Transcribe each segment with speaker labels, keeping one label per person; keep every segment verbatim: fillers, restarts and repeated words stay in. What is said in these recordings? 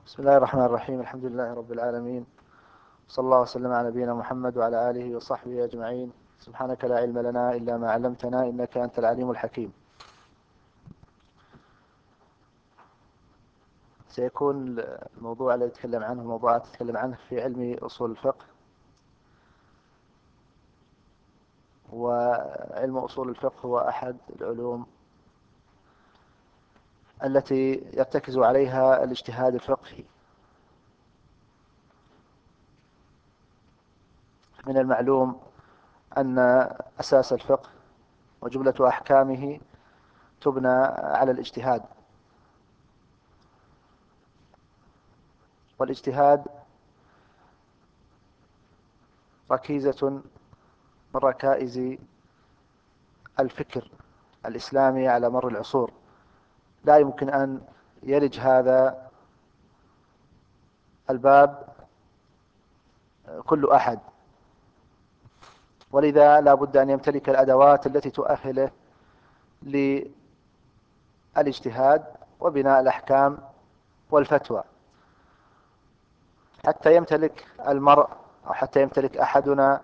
Speaker 1: بسم الله الرحمن الرحيم. الحمد لله رب العالمين، صلى الله وسلم على نبينا محمد وعلى آله وصحبه أجمعين. سبحانك لا علم لنا إلا ما علمتنا إنك أنت العليم الحكيم. سيكون الموضوع الذي أتكلم عنه الموضوعات أتكلم عنه في علم أصول الفقه. وعلم أصول الفقه هو أحد العلوم التي يرتكز عليها الاجتهاد الفقهي. من المعلوم أن أساس الفقه وجملة أحكامه تبنى على الاجتهاد، والاجتهاد ركيزة من ركائز الفكر الإسلامي على مر العصور. لا يمكن أن يلج هذا الباب كل أحد، ولذا لا بد أن يمتلك الأدوات التي تؤهله للاجتهاد وبناء الأحكام والفتوى. حتى يمتلك المرء أو حتى يمتلك أحدنا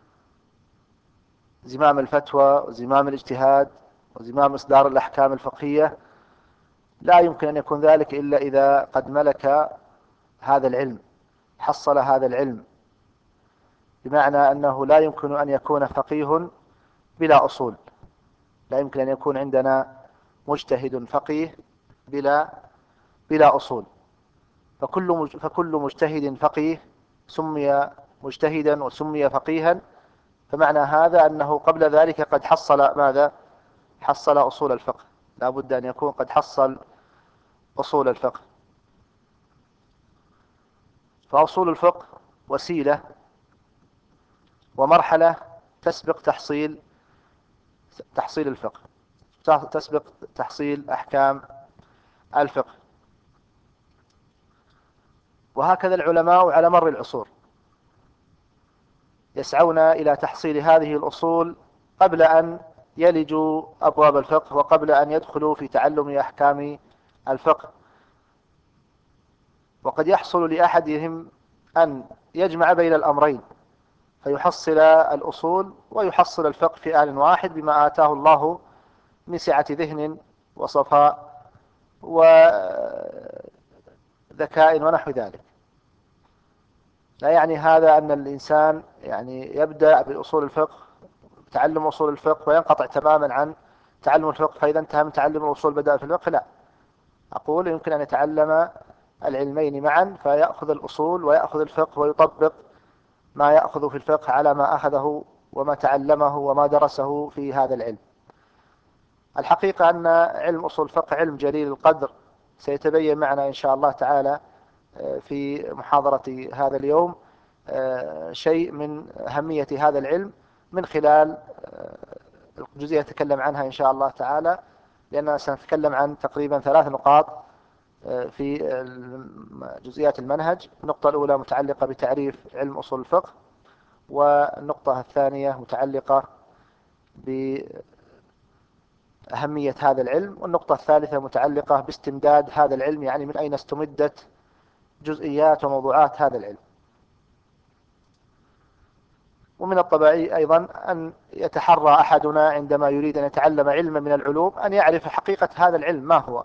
Speaker 1: زمام الفتوى وزمام الاجتهاد وزمام إصدار الأحكام الفقهية، لا يمكن أن يكون ذلك إلا إذا قد ملك هذا العلم، حصل هذا العلم. بمعنى أنه لا يمكن أن يكون فقيه بلا أصول، لا يمكن أن يكون عندنا مجتهد فقيه بلا بلا أصول. فكل فكل مجتهد فقيه سمي مجتهدا وسمي فقيها، فمعنى هذا أنه قبل ذلك قد حصل ماذا؟ حصل أصول الفقه. لا بد أن يكون قد حصل أصول الفقه. فأصول الفقه وسيلة ومرحلة تسبق تحصيل تحصيل الفقه، تسبق تحصيل أحكام الفقه. وهكذا العلماء على مر العصور يسعون إلى تحصيل هذه الأصول قبل أن يلجوا أبواب الفقه وقبل أن يدخلوا في تعلم أحكام الفقه. وقد يحصل لأحدهم أن يجمع بين الأمرين، فيحصل الأصول ويحصل الفقه في آن واحد بما آتاه الله من سعة ذهن وصفاء وذكاء ونحو ذلك. لا يعني هذا أن الإنسان يعني يبدأ بأصول الفقه، تعلم أصول الفقه، وينقطع تماما عن تعلم الفقه، فإذا انتهى من تعلم الأصول بدأ في الفقه. لا، أقول يمكن أن يتعلم العلمين معا، فيأخذ الأصول ويأخذ الفقه ويطبق ما يأخذ في الفقه على ما أخذه وما تعلمه وما درسه في هذا العلم. الحقيقة أن علم أصول الفقه علم جليل القدر، سيتبين معنا إن شاء الله تعالى في محاضرة هذا اليوم شيء من أهمية هذا العلم من خلال الجزئية نتكلم عنها إن شاء الله تعالى، لأننا سنتكلم عن تقريبا ثلاث نقاط في جزئيات المنهج. النقطة الأولى متعلقة بتعريف علم أصول الفقه، والنقطة الثانية متعلقة بأهمية هذا العلم، والنقطة الثالثة متعلقة باستمداد هذا العلم، يعني من أين استمدت جزئيات وموضوعات هذا العلم. ومن الطبيعي أيضا أن يتحرى أحدنا عندما يريد أن يتعلم علما من العلوم أن يعرف حقيقة هذا العلم ما هو،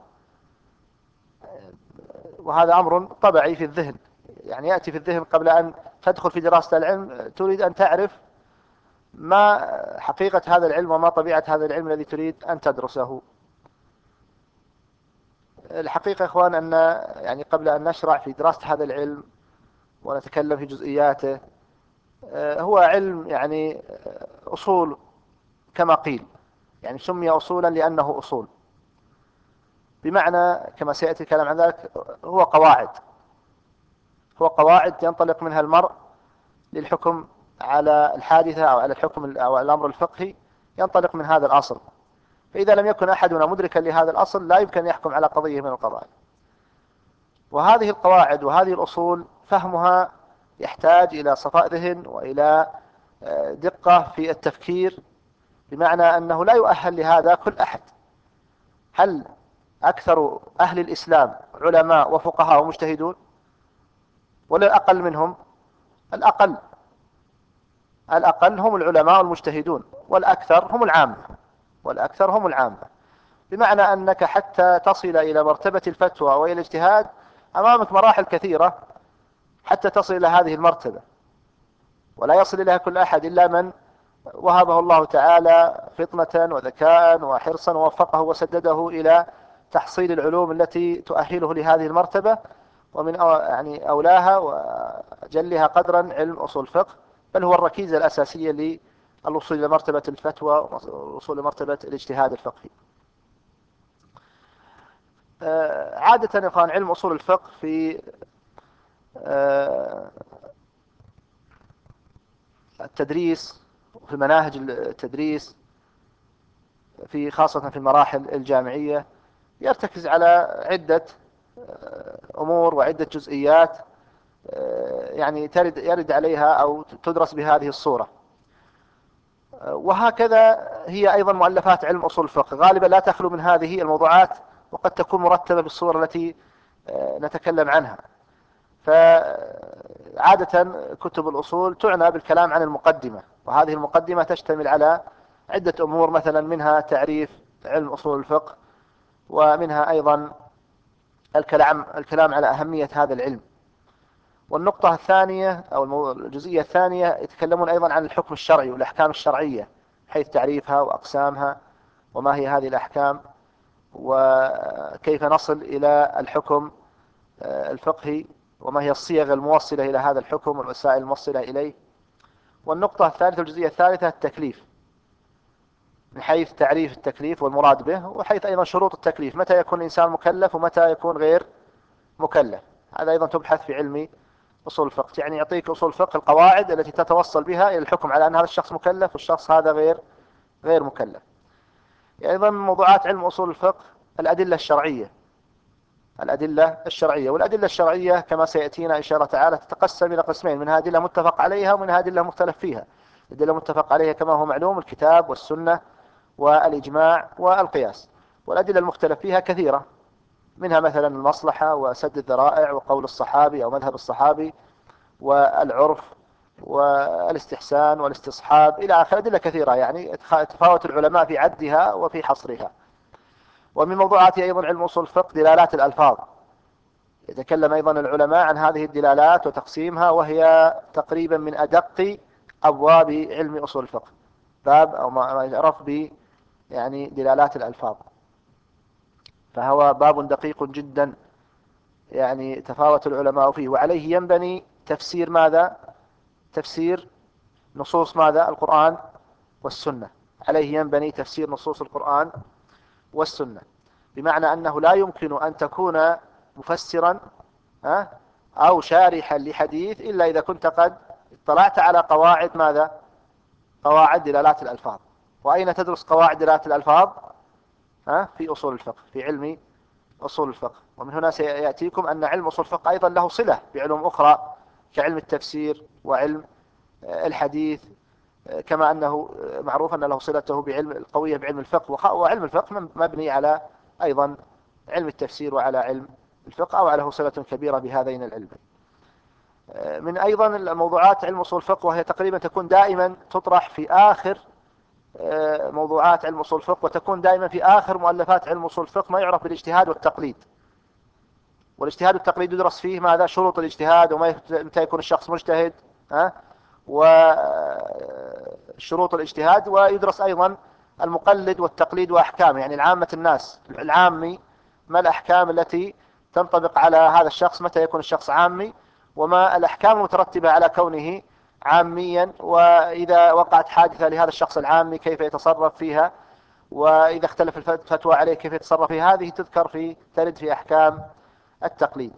Speaker 1: وهذا أمر طبيعي في الذهن، يعني يأتي في الذهن قبل أن تدخل في دراسة العلم تريد أن تعرف ما حقيقة هذا العلم وما طبيعة هذا العلم الذي تريد أن تدرسه. الحقيقة إخوان أن يعني قبل أن نشرع في دراسة هذا العلم ونتكلم في جزئياته، هو علم يعني أصول كما قيل، يعني سمي أصولا لأنه أصول، بمعنى كما سيأتي الكلام عن ذلك هو قواعد هو قواعد ينطلق منها المرء للحكم على الحادثة أو على الحكم أو على الأمر الفقهي، ينطلق من هذا الأصل. فإذا لم يكن أحدنا مدركا لهذا الأصل لا يمكن أن يحكم على قضية من القضايا. وهذه القواعد وهذه الأصول فهمها يحتاج إلى صفاء ذهن وإلى دقة في التفكير، بمعنى أنه لا يؤهل لهذا كل أحد. هل أكثر أهل الإسلام علماء وفقهاء ومجتهدون؟ ولا الأقل منهم؟ الأقل الأقل هم العلماء المجتهدون، والأكثر هم العامة، والأكثر هم العامة. بمعنى أنك حتى تصل إلى مرتبة الفتوى وإلى الاجتهاد أمامك مراحل كثيرة حتى تصل إلى هذه المرتبة، ولا يصل إليها كل أحد إلا من وهبه الله تعالى فطنة وذكاء وحرصا ووفقه وسدده إلى تحصيل العلوم التي تؤهله لهذه المرتبة. ومن يعني أولاها وجلها قدرا علم أصول الفقه، بل هو الركيزة الأساسية للوصول إلى مرتبة الفتوى والوصول إلى مرتبة الاجتهاد الفقهي. عادة يقال علم أصول الفقه في التدريس وفي مناهج التدريس، في خاصة في المراحل الجامعية، يرتكز على عدة أمور وعدة جزئيات يعني ترد يرد عليها أو تدرس بهذه الصورة. وهكذا هي أيضا مؤلفات علم أصول الفقه غالبا لا تخلو من هذه الموضوعات، وقد تكون مرتبة بالصورة التي نتكلم عنها. فعادة كتب الأصول تعنى بالكلام عن المقدمة، وهذه المقدمة تشتمل على عدة أمور، مثلا منها تعريف علم أصول الفقه، ومنها أيضا الكلام الكلام على أهمية هذا العلم. والنقطة الثانية أو الجزئية الثانية يتكلمون أيضا عن الحكم الشرعي والأحكام الشرعية، حيث تعريفها وأقسامها وما هي هذه الأحكام، وكيف نصل إلى الحكم الفقهي، وما هي الصيغ الموصلة إلى هذا الحكم والوسائل الموصلة إليه. والنقطة الثالثة الجزئية الثالثة التكليف، من حيث تعريف التكليف والمراد به، وحيث أيضا شروط التكليف، متى يكون الإنسان مكلف ومتى يكون غير مكلف. هذا أيضا تبحث في علم أصول الفقه، يعني يعطيك أصول الفقه القواعد التي تتوصل بها إلى الحكم على أن هذا الشخص مكلف والشخص هذا غير غير مكلف. أيضا من موضوعات علم أصول الفقه الأدلة الشرعية، الأدلة الشرعية والأدلة الشرعية كما سيأتينا إن شاء الله تعالى تتقسم إلى قسمين، منها أدلة متفق عليها ومنها أدلة مختلف فيها. الأدلة متفق عليها كما هو معلوم الكتاب والسنة والإجماع والقياس، والأدلة المختلف فيها كثيرة، منها مثلا المصلحة وسد الذرائع وقول الصحابي أو مذهب الصحابي والعرف والاستحسان والاستصحاب إلى آخر، أدلة كثيرة يعني تفاوت العلماء في عدها وفي حصرها. ومن موضوعات أيضا علم أصول الفقه دلالات الألفاظ، يتكلم أيضا العلماء عن هذه الدلالات وتقسيمها، وهي تقريبا من أدق أبواب علم أصول الفقه، باب أو ما يعرف ب يعني دلالات الألفاظ، فهو باب دقيق جدا يعني تفاوت العلماء فيه، وعليه ينبني تفسير ماذا؟ تفسير نصوص ماذا؟ القرآن والسنة. عليه ينبني تفسير نصوص القرآن والسنة، بمعنى أنه لا يمكن أن تكون مفسرا أو شارحا لحديث إلا إذا كنت قد اطلعت على قواعد ماذا؟ قواعد دلالات الألفاظ. وأين تدرس قواعد دلالات الألفاظ؟ في أصول الفقه، في علم أصول الفقه. ومن هنا سيأتيكم أن علم أصول الفقه أيضا له صلة بعلوم أخرى كعلم التفسير وعلم الحديث، كما أنه معروف أن له صلته بعلم القوية بعلم الفقه، وعلم الفقه مبني على أيضا علم التفسير وعلى علم الفقه، أو له صلة كبيرة بهذين العلمين. من أيضا الموضوعات علم أصول الفقه، وهي تقريبا تكون دائما تطرح في آخر موضوعات علم أصول الفقه، وتكون دائما في آخر مؤلفات علم أصول الفقه، ما يعرف بالاجتهاد والتقليد. والاجتهاد والتقليد يدرس فيه ماذا؟ شروط الاجتهاد، ومتى يكون الشخص مجتهد، ها وشروط الاجتهاد، ويدرس أيضا المقلد والتقليد وأحكامه، يعني العامة الناس العامي ما الأحكام التي تنطبق على هذا الشخص، متى يكون الشخص عامي، وما الأحكام المترتبة على كونه عاميا، وإذا وقعت حادثة لهذا الشخص العامي كيف يتصرف فيها، وإذا اختلف الفتوى عليه كيف يتصرف فيها. هذه تذكر في ترد في أحكام التقليد.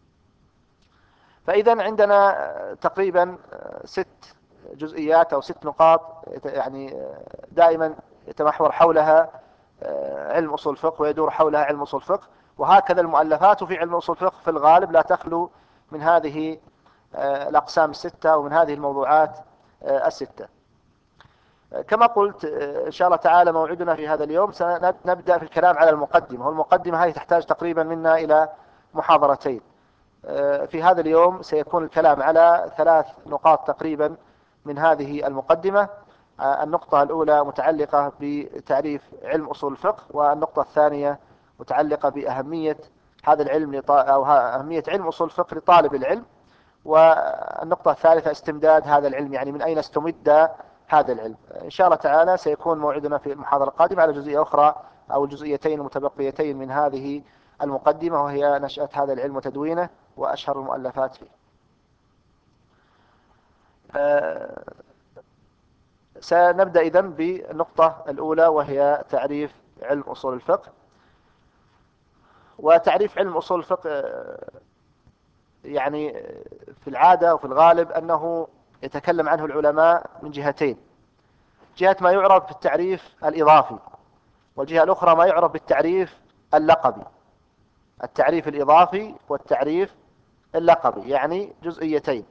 Speaker 1: فإذا عندنا تقريبا ست جزئيات أو ست نقاط يعني دائما يتمحور حولها علم أصول الفقه ويدور حولها علم أصول الفقه، وهكذا المؤلفات في علم أصول الفقه في الغالب لا تخلو من هذه الأقسام الستة ومن هذه الموضوعات الستة. كما قلت إن شاء الله تعالى موعدنا في هذا اليوم سنبدأ في الكلام على المقدمة، والمقدمة هذه تحتاج تقريبا منا إلى محاضرتين، في هذا اليوم سيكون الكلام على ثلاث نقاط تقريبا من هذه المقدمة. النقطة الأولى متعلقة بتعريف علم أصول الفقه، والنقطة الثانية متعلقة بأهمية هذا العلم لط... أو أهمية علم أصول الفقه لطالب العلم، والنقطة الثالثة استمداد هذا العلم، يعني من أين استمد هذا العلم. إن شاء الله تعالى سيكون موعدنا في المحاضرة القادمة على جزئية أخرى أو الجزئيتين المتبقيتين من هذه المقدمة، وهي نشأة هذا العلم وتدوينه وأشهر المؤلفات فيه. أه سنبدأ إذن بالنقطة الأولى، وهي تعريف علم أصول الفقه. وتعريف علم أصول الفقه يعني في العادة وفي الغالب أنه يتكلم عنه العلماء من جهتين: جهة ما يعرف بالتعريف الإضافي، والجهة الأخرى ما يعرف بالتعريف اللقبي. التعريف الإضافي والتعريف اللقبي يعني جزئيتين.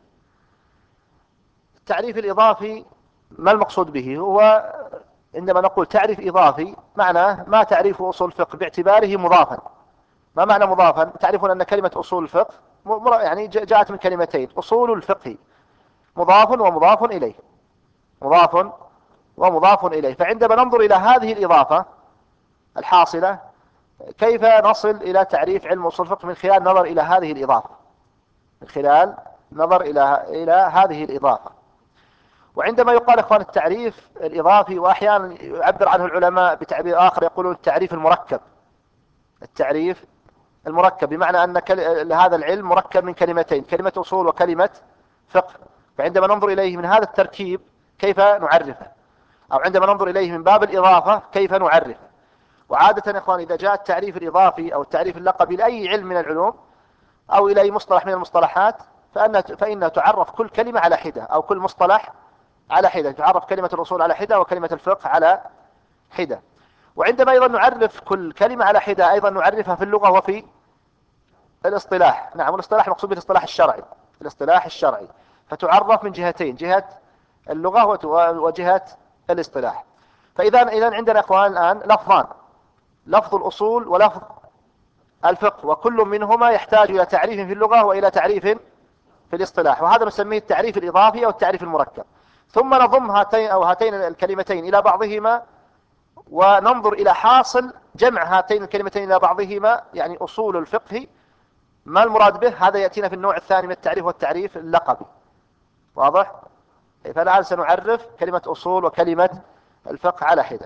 Speaker 1: التعريف الإضافي ما المقصود به؟ هو عندما نقول تعريف إضافي معناه ما تعريف أصول الفقه باعتباره مضافا. ما معنى مضافا؟ تعرفون أن كلمة أصول الفقه يعني جاءت من كلمتين: أصول الفقه، مضاف ومضاف إليه، مضاف ومضاف إليه. فعندما ننظر إلى هذه الإضافة الحاصلة، كيف نصل إلى تعريف علم أصول الفقه؟ من خلال نظر إلى هذه الإضافة، من خلال نظر إلى إلى هذه الإضافة. وعندما يقال إخوان التعريف الإضافي، وأحيانا يعبر عنه العلماء بتعبير آخر، يقولون التعريف المركب. التعريف المركب بمعنى أن هذا العلم مركب من كلمتين: كلمة أصول وكلمة فقه. فعندما ننظر إليه من هذا التركيب كيف نعرفه، أو عندما ننظر إليه من باب الإضافة كيف نعرفه. وعادة يا إخوان إذا جاء التعريف الإضافي أو التعريف اللقبي لأي علم من العلوم أو إلى أي مصطلح من المصطلحات، فإن فإنها تعرف كل كلمة على حدة، أو كل مصطلح على حدة. تعرف كلمة الأصول على حدة، وكلمة الفقه على حدة. وعندما أيضا نعرف كل كلمة على حدة، أيضا نعرفها في اللغة وفي الاصطلاح. نعم، الاصطلاح مقصود به الاصطلاح الشرعي، الاصطلاح الشرعي. فتعرف من جهتين: جهة اللغة وجهة الاصطلاح. فإذا إذا عندنا إخوان الآن لفظان: لفظ الأصول ولفظ الفقه، وكل منهما يحتاج إلى تعريف في اللغة وإلى تعريف في الاصطلاح، وهذا نسميه التعريف الإضافي أو التعريف المركب. ثم نضم هاتين أو هاتين الكلمتين إلى بعضهما، وننظر إلى حاصل جمع هاتين الكلمتين إلى بعضهما، يعني أصول الفقه ما المراد به. هذا يأتينا في النوع الثاني من التعريف، والتعريف اللقبي. واضح؟ فالآن سنعرف كلمة أصول وكلمة الفقه على حدة.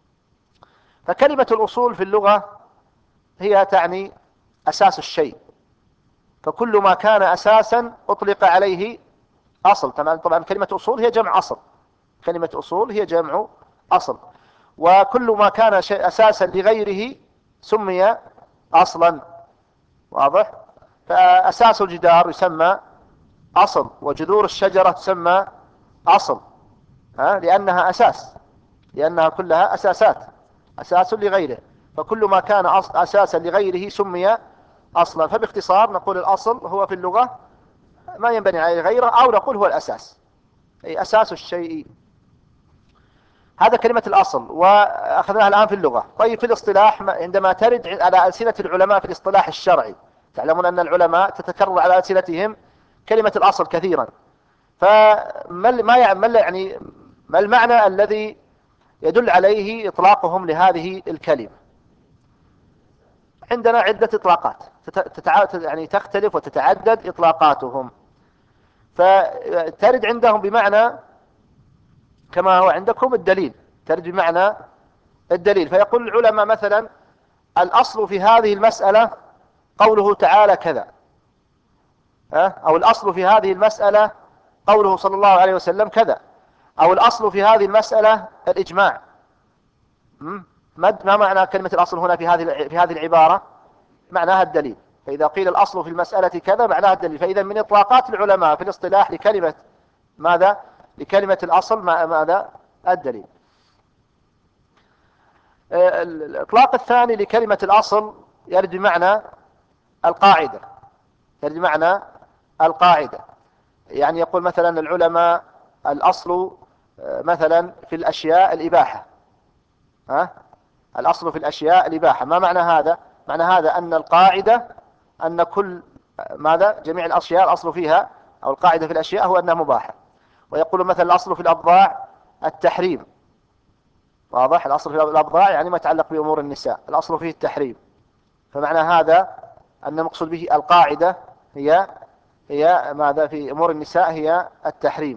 Speaker 1: فكلمة الأصول في اللغة هي تعني أساس الشيء، فكل ما كان أساسا أطلق عليه أصل. طبعا كلمة أصول هي جمع أصل، كلمة أصول هي جمع أصل. وكل ما كان أساسا لغيره سمي أصلا. واضح؟ فأساس الجدار يسمى أصل، وجذور الشجرة تسمى أصل، ها؟ لأنها أساس، لأنها كلها أساسات، أساس لغيره. فكل ما كان أساسا لغيره سمي أصلا. فباختصار نقول الأصل هو في اللغة ما ينبني عليه غيره، أو نقول هو الأساس، أي أساس الشيء. هذا كلمة الأصل، وأخذناها الآن في اللغة. طيب في الاصطلاح، عندما ترد على ألسنة العلماء في الاصطلاح الشرعي، تعلمون أن العلماء تتكرر على ألسنتهم كلمة الأصل كثيرا. فما ما يعني ما المعنى الذي يدل عليه إطلاقهم لهذه الكلمة؟ عندنا عدة إطلاقات تتع... يعني تختلف وتتعدد إطلاقاتهم. فترد عندهم بمعنى كما هو عندكم الدليل، ترد بمعنى الدليل. فيقول العلماء مثلا: الأصل في هذه المسألة قوله تعالى كذا، أو الأصل في هذه المسألة قوله صلى الله عليه وسلم كذا، أو الأصل في هذه المسألة الإجماع. ما معنى كلمة الأصل هنا في هذه في هذه العبارة؟ معناها الدليل. فإذا قيل الأصل في المسألة كذا معناها الدليل. فإذا من إطلاقات العلماء في الاصطلاح لكلمة ماذا؟ لكلمة الأصل ماذا؟ الدليل. الإطلاق الثاني لكلمة الأصل يرد بمعنى القاعدة، يرد بمعنى القاعدة. يعني يقول مثلا العلماء: الأصل مثلا في الأشياء الإباحة. ها؟ الأصل في الأشياء الإباحة. ما معنى هذا؟ معنى هذا أن القاعدة أن كل ماذا؟ جميع الأشياء الأصل فيها أو القاعدة في الأشياء هو أنها مباحة. ويقول مثلا الأصل في الأبضاع التحريم. واضح؟ الأصل في الأبضاع يعني ما يتعلق بأمور النساء الأصل فيه التحريم. فمعنى هذا أن المقصود به القاعدة هي هي ماذا في أمور النساء؟ هي التحريم.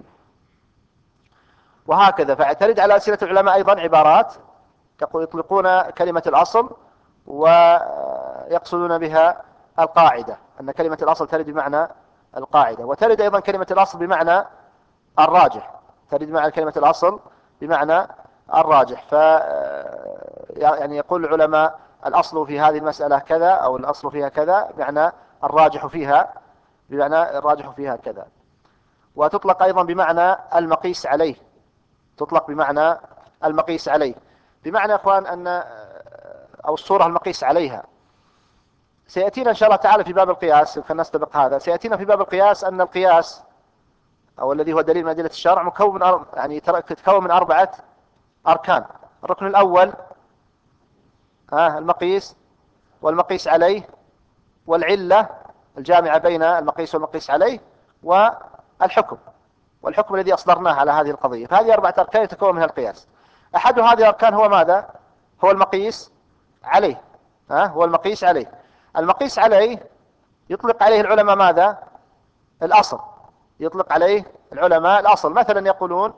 Speaker 1: وهكذا. فاعترد على أسئلة العلماء أيضا عبارات يطلقون كلمة الأصل ويقصدون بها القاعدة، أن كلمة الأصل ترد بمعنى القاعدة، وترد أيضا كلمة الأصل بمعنى الراجح، ترد معنى كلمة الأصل بمعنى الراجح. ف يعني يقول العلماء الأصل في هذه المسألة كذا، أو الأصل فيها كذا، بمعنى الراجح فيها، بمعنى الراجح فيها كذا. وتطلق أيضا بمعنى المقيس عليه، تطلق بمعنى المقيس عليه، بمعنى يا أخوان أن أو الصورة المقيس عليها. سيأتينا إن شاء الله تعالى في باب القياس، خلينا نستبق هذا، سيأتينا في باب القياس أن القياس أو الذي هو دليل من أدلة الشرع مكون من أر... يعني يتكون من أربعة أركان. الركن الأول ها المقيس والمقيس عليه والعلة الجامعة بين المقيس والمقيس عليه والحكم، والحكم الذي أصدرناه على هذه القضية. فهذه أربعة أركان يتكون منها القياس. أحد هذه الأركان هو ماذا؟ هو المقيس عليه. ها هو المقيس عليه. المقيس عليه يطلق عليه العلماء ماذا؟ الأصل. يطلق عليه العلماء الأصل. مثلا يقولون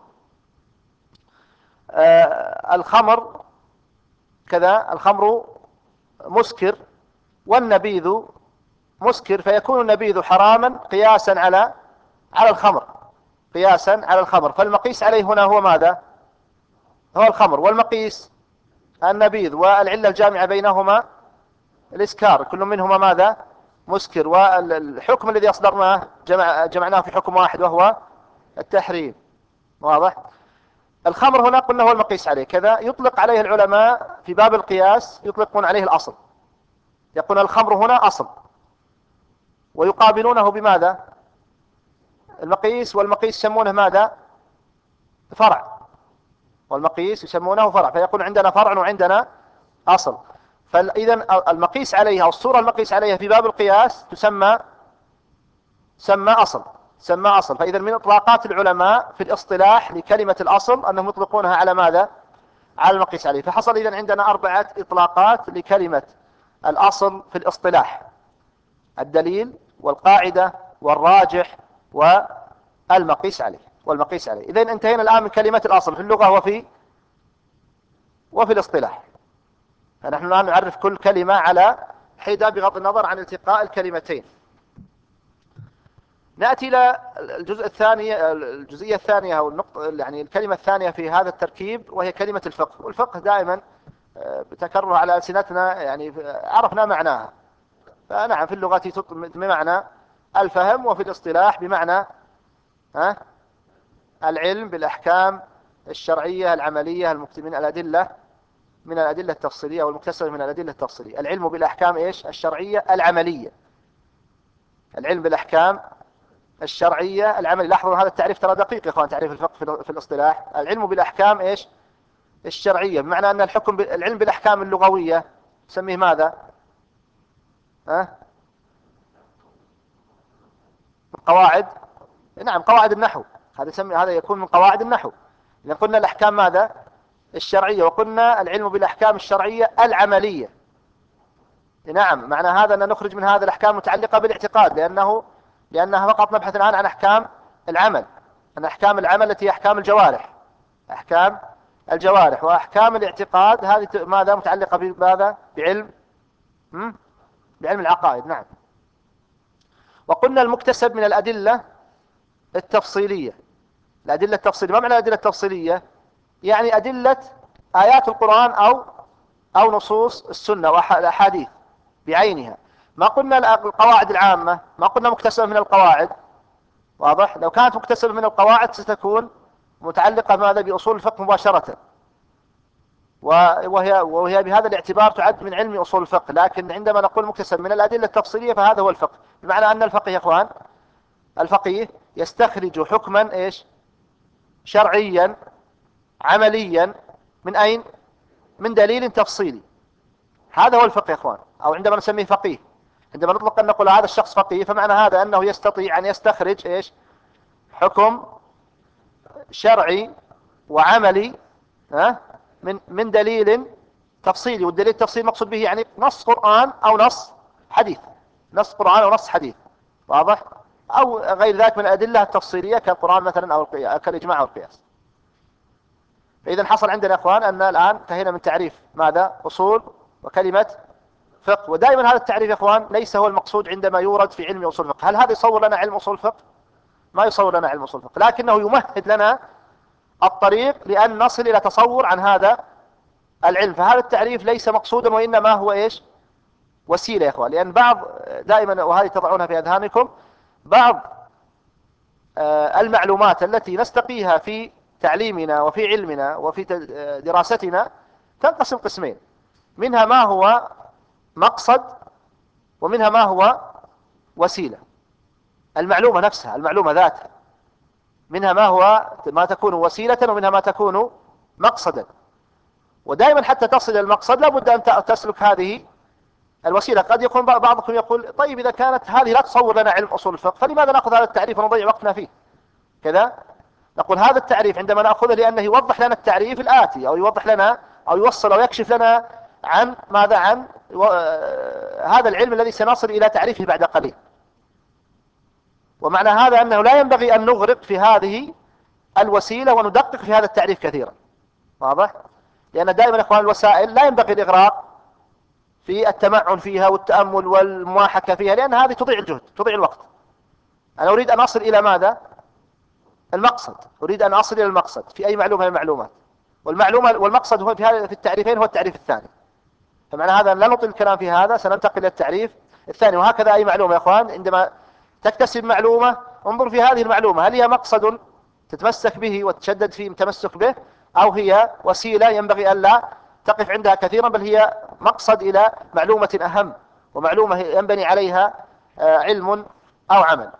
Speaker 1: آه الخمر كذا، الخمر مسكر والنبيذ مسكر، فيكون النبيذ حراما قياسا على على الخمر، قياسا على الخمر. فالمقيس عليه هنا هو ماذا؟ هو الخمر. والمقيس النبيذ، والعلة الجامعة بينهما الإسكار، كل منهما ماذا؟ مسكر. والحكم الذي أصدرناه جمع جمعناه في حكم واحد وهو التحريم. واضح؟ الخمر هنا قلنا هو المقيس عليه. كذا يطلق عليه العلماء في باب القياس، يطلقون عليه الأصل، يقول الخمر هنا أصل، ويقابلونه بماذا؟ المقيس. والمقيس يسمونه ماذا؟ فرع. والمقيس يسمونه فرع، فيقول عندنا فرع وعندنا أصل. فإذا المقيس عليها أو الصورة المقيس عليها في باب القياس تسمى سمى أصل، سمى أصل. فإذا من إطلاقات العلماء في الاصطلاح لكلمة الأصل أنهم يطلقونها على ماذا؟ على المقيس عليه. فحصل إذا عندنا أربعة إطلاقات لكلمة الأصل في الاصطلاح: الدليل والقاعدة والراجح والمقيس عليه والمقيس عليه. إذا انتهينا الآن من كلمة الأصل في اللغة وفي وفي الاصطلاح. فنحن الآن نعرف كل كلمة على حدة بغض النظر عن التقاء الكلمتين. نأتي إلى الجزء الثاني، الجزئية الثانية أو النقطة، يعني الكلمة الثانية في هذا التركيب، وهي كلمة الفقه. والفقه دائما بتكرر على ألسنتنا، يعني عرفنا معناها. فنعم في اللغة بمعنى الفهم، وفي الاصطلاح بمعنى ها العلم بالأحكام الشرعية العملية من الأدلة من الأدلة التفصيلية والمكتسبة من الأدلة التفصيلية. العلم بالأحكام إيش؟ الشرعية العملية. العلم بالأحكام الشرعية العملية. لاحظوا هذا التعريف ترى دقيق يا اخوان، تعريف الفقه في الاصطلاح. العلم بالأحكام إيش؟ الشرعية، بمعنى أن الحكم ب... العلم بالأحكام اللغوية نسميه ماذا؟ ها؟ من قواعد، نعم قواعد النحو. هذا يسمي هذا يكون من قواعد النحو. إذا قلنا الأحكام ماذا؟ الشرعية. وقلنا العلم بالأحكام الشرعية العملية. نعم معنى هذا أن نخرج من هذا الأحكام المتعلقة بالاعتقاد، لأنه لأنها فقط نبحث الآن عن أحكام العمل، عن أحكام العمل التي هي أحكام الجوارح، أحكام الجوارح. وأحكام الاعتقاد هذه ماذا؟ متعلقة بماذا؟ بعلم م? بعلم العقائد. نعم. وقلنا المكتسب من الأدلة التفصيلية. الأدلة التفصيلية، ما معنى الأدلة التفصيلية؟ يعني أدلة آيات القرآن أو أو نصوص السنة والأحاديث بعينها. ما قلنا القواعد العامة، ما قلنا مكتسبة من القواعد. واضح؟ لو كانت مكتسبة من القواعد ستكون متعلقة بماذا؟ بأصول الفقه مباشرة، وهي وهي بهذا الاعتبار تعد من علم أصول الفقه. لكن عندما نقول مكتسب من الأدلة التفصيلية فهذا هو الفقه، بمعنى أن الفقيه يا إخوان، الفقيه يستخرج حكما إيش؟ شرعيا عمليا من أين؟ من دليل تفصيلي. هذا هو الفقه يا إخوان، أو عندما نسميه فقيه. عندما نطلق أن نقول هذا الشخص فقيه فمعنى هذا أنه يستطيع أن يستخرج إيش؟ حكم شرعي وعملي، ها، من من دليل تفصيلي، والدليل التفصيلي مقصود به يعني نص قرآن أو نص حديث، نص قرآن أو نص حديث، واضح؟ أو غير ذلك من الأدلة التفصيلية كالقرآن مثلا أو كالإجماع أو القياس. فإذا حصل عندنا يا أخوان أن الآن انتهينا من تعريف ماذا؟ أصول وكلمة فقه. ودائما هذا التعريف يا أخوان ليس هو المقصود عندما يورد في علم أصول الفقه. هل هذا يصور لنا علم أصول الفقه؟ ما يصور لنا علم أصول الفقه، لكنه يمهد لنا الطريق لأن نصل إلى تصور عن هذا العلم. فهذا التعريف ليس مقصودا، وإنما هو إيش؟ وسيلة يا أخوان. لأن بعض دائما، وهذه تضعونها في أذهانكم، بعض المعلومات التي نستقيها في تعليمنا وفي علمنا وفي دراستنا تنقسم قسمين: منها ما هو مقصد، ومنها ما هو وسيلة. المعلومة نفسها، المعلومة ذاتها، منها ما هو ما تكون وسيلة، ومنها ما تكون مقصدا. ودائما حتى تصل إلى المقصد لابد أن تسلك هذه الوسيلة. قد يكون بعضكم يقول: طيب إذا كانت هذه لا تصور لنا علم أصول الفقه فلماذا نأخذ هذا التعريف ونضيع وقتنا فيه كذا؟ نقول هذا التعريف عندما نأخذه لأنه يوضح لنا التعريف الآتي، أو يوضح لنا أو يوصل أو يكشف لنا عن ماذا؟ عن هذا العلم الذي سنصل إلى تعريفه بعد قليل. ومعنى هذا أنه لا ينبغي أن نغرق في هذه الوسيلة وندقق في هذا التعريف كثيرا، واضح؟ لأن دائما يا إخوان الوسائل لا ينبغي الإغراق في التمعن فيها والتأمل والمواحكة فيها، لأن هذه تضيع الجهد، تضيع الوقت. أنا أريد أن أصل إلى ماذا؟ المقصد. أريد أن أصل إلى المقصد في أي معلومة من المعلومات، والمعلومة والمقصد هو في هذا في التعريفين هو التعريف الثاني. فمعنى هذا لا نطيل الكلام في هذا، سننتقل إلى التعريف الثاني. وهكذا أي معلومة يا إخوان، عندما تكتسب معلومة انظر في هذه المعلومة هل هي مقصد تتمسك به وتشدد في التمسك به، أو هي وسيلة ينبغي أن لا تقف عندها كثيرا، بل هي مقصد إلى معلومة أهم، ومعلومة ينبني عليها علم أو عمل.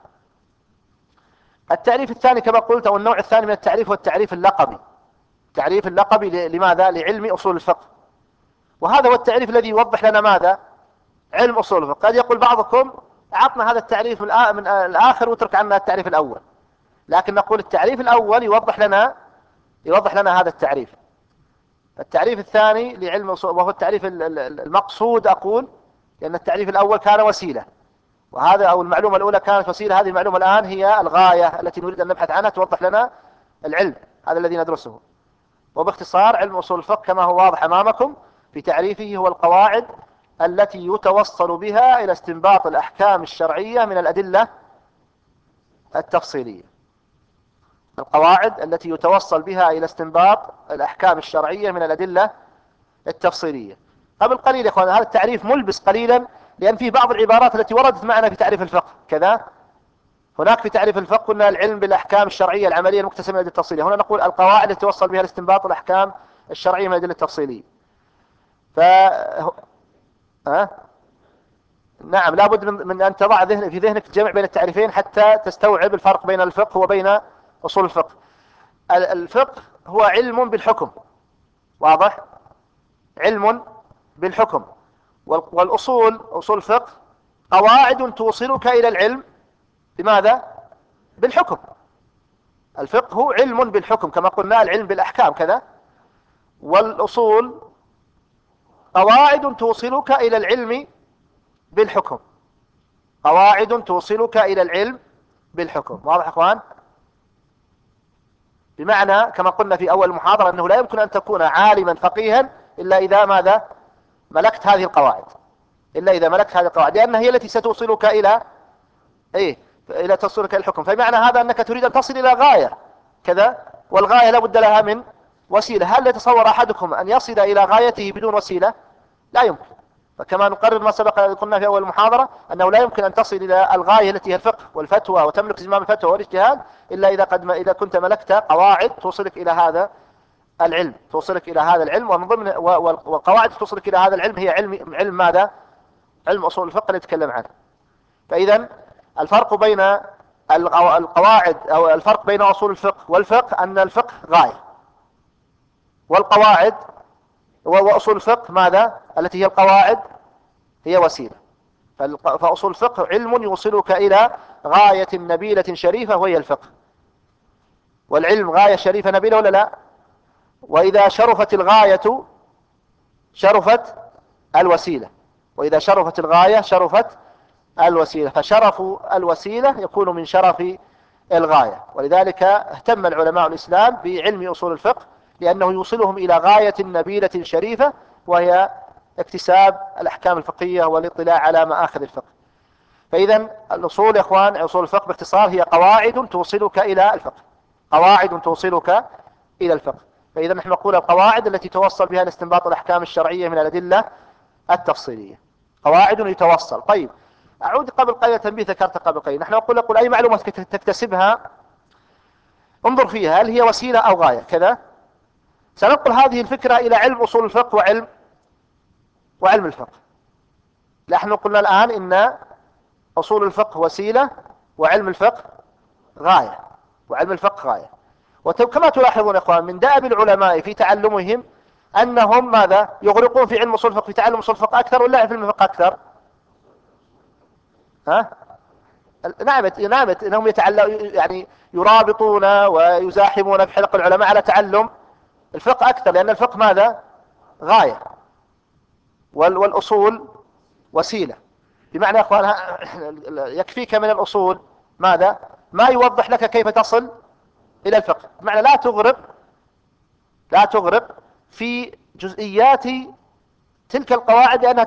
Speaker 1: التعريف الثاني كما قلت، أو النوع الثاني من التعريف هو التعريف اللقبي. التعريف اللقبي لماذا؟ لعلم أصول الفقه. وهذا هو التعريف الذي يوضح لنا ماذا؟ علم أصول الفقه. قد يقول بعضكم: أعطنا هذا التعريف من الآخر واترك عنا التعريف الأول. لكن نقول التعريف الأول يوضح لنا يوضح لنا هذا التعريف. التعريف الثاني لعلم أصول، وهو التعريف المقصود أقول، لأن التعريف الأول كان وسيلة، وهذا أو المعلومة الأولى كانت وسيلة، هذه المعلومة الآن هي الغاية التي نريد أن نبحث عنها، توضح لنا العلم هذا الذي ندرسه. وباختصار علم أصول الفقه كما هو واضح أمامكم في تعريفه هو القواعد التي يتوصل بها إلى استنباط الأحكام الشرعية من الأدلة التفصيلية. القواعد التي يتوصل بها إلى استنباط الأحكام الشرعية من الأدلة التفصيلية. قبل قليل يا أخوان هذا التعريف ملبس قليلا، لأن فيه بعض العبارات التي وردت معنا في تعريف الفقه كذا. هناك في تعريف الفقه قلنا العلم بالأحكام الشرعية العملية المكتسبة من الأدلة التفصيلية، هنا نقول القواعد التي توصل بها لاستنباط الأحكام الشرعية من الأدلة التفصيلية. ف ها؟ نعم، لابد من, من أن تضع ذهن في ذهنك جمع بين التعريفين حتى تستوعب الفرق بين الفقه وبين أصول الفقه. الفقه هو علم بالحكم، واضح؟ علم بالحكم. والأصول، أصول الفقه قواعد توصلك إلى العلم بماذا؟ بالحكم. الفقه هو علم بالحكم كما قلنا، العلم بالأحكام كذا. والأصول قواعد توصلك إلى العلم بالحكم، قواعد توصلك إلى العلم بالحكم. واضح يا أخوان؟ بمعنى كما قلنا في أول المحاضرة أنه لا يمكن أن تكون عالما فقيها إلا إذا ماذا؟ ملكت هذه القواعد، إلا إذا ملكت هذه القواعد، لأنها هي التي ستوصلك إلى إيه؟ إلى توصلك إلى الحكم. فمعنى هذا أنك تريد أن تصل إلى غاية كذا، والغاية لا بد لها من وسيلة. هل يتصور أحدكم أن يصل إلى غايته بدون وسيلة؟ لا يمكن. فكما نقرر ما سبق قلنا في أول المحاضرة أنه لا يمكن أن تصل إلى الغاية التي هي الفقه والفتوى وتملك زمام الفتوى والاجتهاد إلا إذا قد ما إذا كنت ملكت قواعد توصلك إلى هذا العلم، توصلك إلى هذا العلم. ومن ضمن والقواعد توصلك إلى هذا العلم هي علم علم ماذا؟ علم أصول الفقه اللي نتكلم عنه. فإذا الفرق بين القواعد أو الفرق بين أصول الفقه والفقه أن الفقه غاية، والقواعد وأصول الفقه ماذا؟ التي هي القواعد هي وسيلة. فأصول الفقه علم يوصلك إلى غاية نبيلة شريفة وهي الفقه. والعلم غاية شريفة نبيلة ولا لا؟ وإذا شرفت الغاية شرفت الوسيلة، وإذا شرفت الغاية شرفت الوسيلة، فشرف الوسيلة يكون من شرف الغاية. ولذلك اهتم العلماء الإسلام بعلم أصول الفقه، لأنه يوصلهم إلى غاية نبيلة شريفة، وهي اكتساب الأحكام الفقهية والاطلاع على مآخذ الفقه. فإذا الأصول يا إخوان، أصول الفقه باختصار هي قواعد توصلك إلى الفقه، قواعد توصلك إلى الفقه. فإذا نحن نقول القواعد التي توصل بها لاستنباط الأحكام الشرعية من الأدلة التفصيلية، قواعد يتوصل. طيب، أعود قبل قليل تنبيه ذكرت قبل قليل، نحن نقول نقول أي معلومة تكتسبها انظر فيها هل هي وسيلة أو غاية كذا. سننقل هذه الفكرة إلى علم أصول الفقه وعلم وعلم الفقه. نحن قلنا الآن إن أصول الفقه وسيلة، وعلم الفقه غاية، وعلم الفقه غاية. وكما تلاحظون يا إخوان من دأب العلماء في تعلمهم أنهم ماذا يغرقون في علم أصول الفقه، في تعلم أصول الفقه أكثر ولا في علم الفقه أكثر؟ ها؟ نعم نعم، انهم يتعلم يعني يرابطون ويزاحمون في حلق العلماء على تعلم الفقه اكثر، لان الفقه ماذا؟ غايه، والاصول وسيله. بمعنى يا اخوان يكفيك من الاصول ماذا؟ ما يوضح لك كيف تصل الى الفقه. بمعنى لا تغرق لا تغرق في جزئيات تلك القواعد، لانها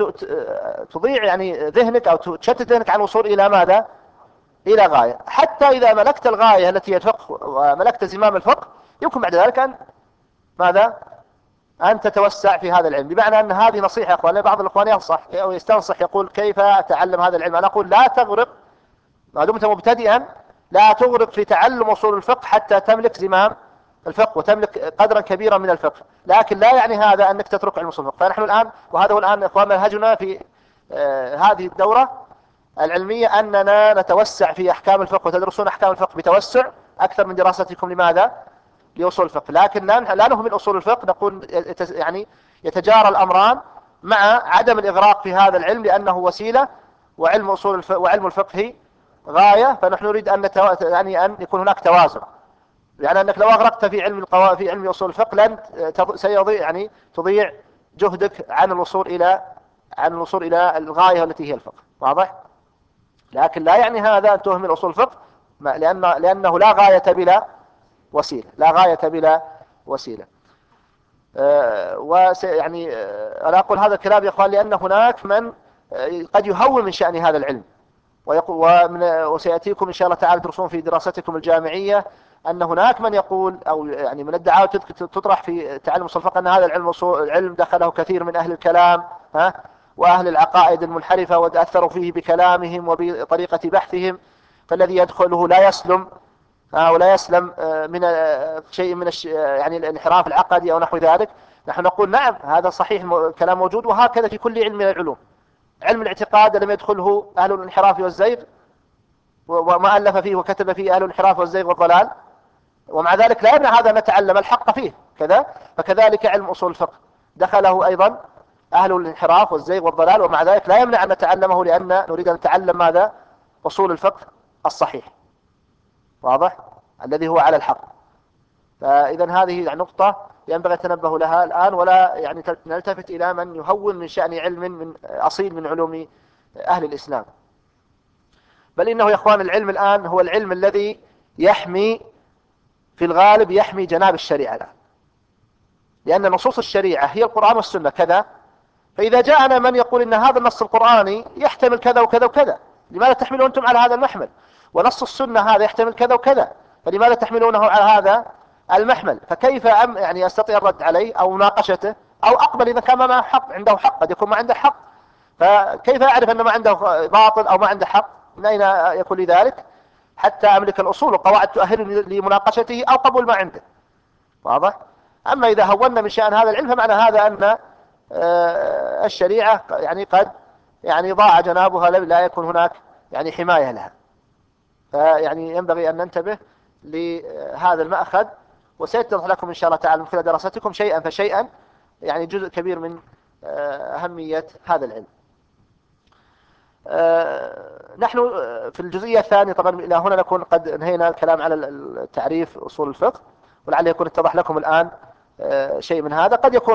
Speaker 1: تضيع يعني ذهنك او تشتت ذهنك عن الوصول الى ماذا؟ إلى غاية. حتى إذا ملكت الغاية التي هي الفقه وملكت زمام الفقه، يمكن بعد ذلك أن ماذا؟ أن تتوسع في هذا العلم. بمعنى أن هذه نصيحة يا أخوان، بعض الأخوان ينصح أو يستنصح يقول كيف أتعلم هذا العلم؟ أنا أقول لا تغرق ما دمت مبتدئا، لا تغرق في تعلم أصول الفقه حتى تملك زمام الفقه وتملك قدرا كبيرا من الفقه. لكن لا يعني هذا أنك تترك علم أصول الفقه. فنحن الآن، وهذا هو الآن إخوان منهجنا في آه هذه الدورة العلمية، أننا نتوسع في أحكام الفقه وتدرسون أحكام الفقه بتوسع أكثر من دراستكم لماذا؟ لأصول الفقه. لكن لا نهمل أصول الفقه، نقول يعني يتجارى الأمران مع عدم الإغراق في هذا العلم، لأنه وسيلة، وعلم أصول الفقه وعلم الفقه غاية. فنحن نريد أن نتو... يعني أن يكون هناك توازن، يعني أنك لو أغرقت في علم القوا... في علم أصول الفقه لن تض... سيضيع يعني تضيع جهدك عن الوصول إلى عن الوصول إلى الغاية التي هي الفقه. واضح؟ لكن لا يعني هذا أن تهمل أصول الفقه، لأن لأنه لا غاية بلا وسيلة، لا غاية بلا وسيلة. أه ويعني أه أنا أقول هذا الكلام يا أخوان لأن هناك من أه قد يهون من شأن هذا العلم، ومن وسيأتيكم إن شاء الله تعالى تدرسون في دراستكم الجامعية أن هناك من يقول أو يعني من الدعاوى تطرح في تعلم أصول الفقه أن هذا العلم العلم دخله كثير من أهل الكلام ها وأهل العقائد المنحرفة وتأثروا فيه بكلامهم وبطريقة بحثهم، فالذي يدخله لا يسلم ولا يسلم من شيء من يعني الانحراف العقدي أو نحو ذلك. نحن نقول نعم هذا صحيح، كلام موجود، وهكذا في كل علم من العلوم. علم الاعتقاد لم يدخله أهل الانحراف والزيغ وما ألف فيه وكتب فيه أهل الانحراف والزيغ والضلال، ومع ذلك لا يمنع هذا أن نتعلم الحق فيه كذا. فكذلك علم أصول الفقه دخله أيضا أهل الانحراف والزيغ والضلال، ومع ذلك لا يمنع أن نتعلمه، لأن نريد أن نتعلم ماذا؟ أصول الفقه الصحيح، واضح؟ الذي هو على الحق. فإذا هذه نقطة ينبغي التنبه لها الآن، ولا يعني نلتفت إلى من يهون من شأن علم من أصيل من علوم أهل الإسلام. بل إنه يا إخوان العلم الآن هو العلم الذي يحمي في الغالب يحمي جناب الشريعة الآن، لأن نصوص الشريعة هي القرآن والسنة كذا. فإذا جاءنا من يقول إن هذا النص القرآني يحتمل كذا وكذا وكذا، لماذا تحملون أنتم على هذا المحمل؟ ونص السنة هذا يحتمل كذا وكذا، فلماذا تحملونه على هذا المحمل؟ فكيف أم يعني أستطيع الرد عليه أو مناقشته أو أقبل إذا كان ما حق عنده حق؟ قد يكون ما عنده حق، فكيف أعرف أن ما عنده باطل أو ما عنده حق؟ من أين يكون لي ذلك؟ حتى أملك الأصول والقواعد تؤهلني لمناقشته أو قبول ما عنده. واضح؟ أما إذا هونا من شأن هذا العلم فمعنى هذا أن الشريعة يعني قد يعني ضاع جنابها، لا يكون هناك يعني حماية لها. فيعني ينبغي أن ننتبه لهذا المأخذ، وسيتضح لكم إن شاء الله تعالى من خلال دراستكم شيئا فشيئا يعني جزء كبير من أهمية هذا العلم. آه، نحن آه، في الجزئية الثانية طبعا إلى هنا نكون قد انهينا الكلام على التعريف أصول الفقه، ولعل يكون اتضح لكم الآن آه، شيء من هذا. قد يكون